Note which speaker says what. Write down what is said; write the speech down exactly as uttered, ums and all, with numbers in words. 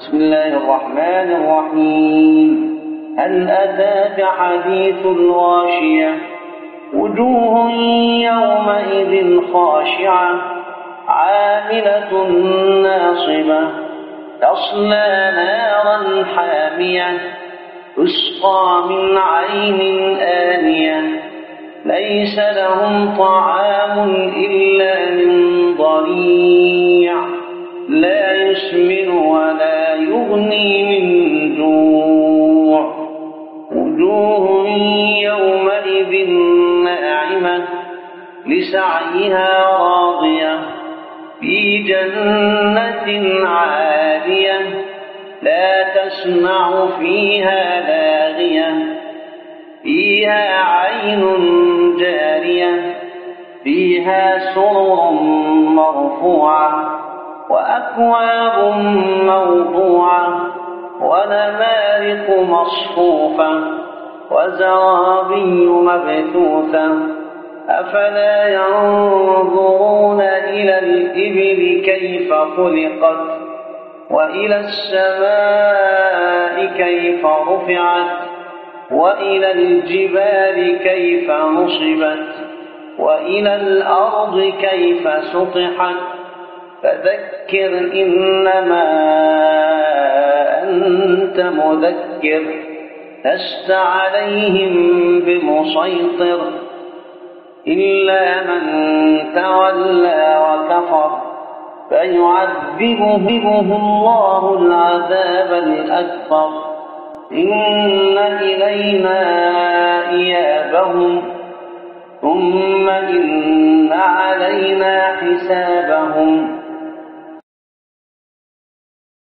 Speaker 1: بسم الله الرحمن الرحيم. هل أتاك حديث الغاشية؟ وجوه يومئذ خاشعة عاملة ناصبة تصلى نارا حامية تسقى من عين آنية ليس لهم طعام إلا من ضريع لا يسمن ولا يغني من جوع. وجوه يومئذ ناعمة لسعيها راضية في جنة عالية لا تسمع فيها لاغية فيها عين جارية فيها سرر مرفوعة وأكواب موضوعة ونمارق مصفوفة وزرابي مبثوثة أفلا ينظرون إلى الإبل كيف خلقت وإلى السماء كيف رفعت وإلى الجبال كيف نصبت وإلى الأرض كيف سطحت فذكر إنما أنت مذكر لست عليهم بمسيطر إلا من تولى وكفر فيعذبه الله العذاب الأكبر إن إلينا إيابهم ثم إن علينا حسابهم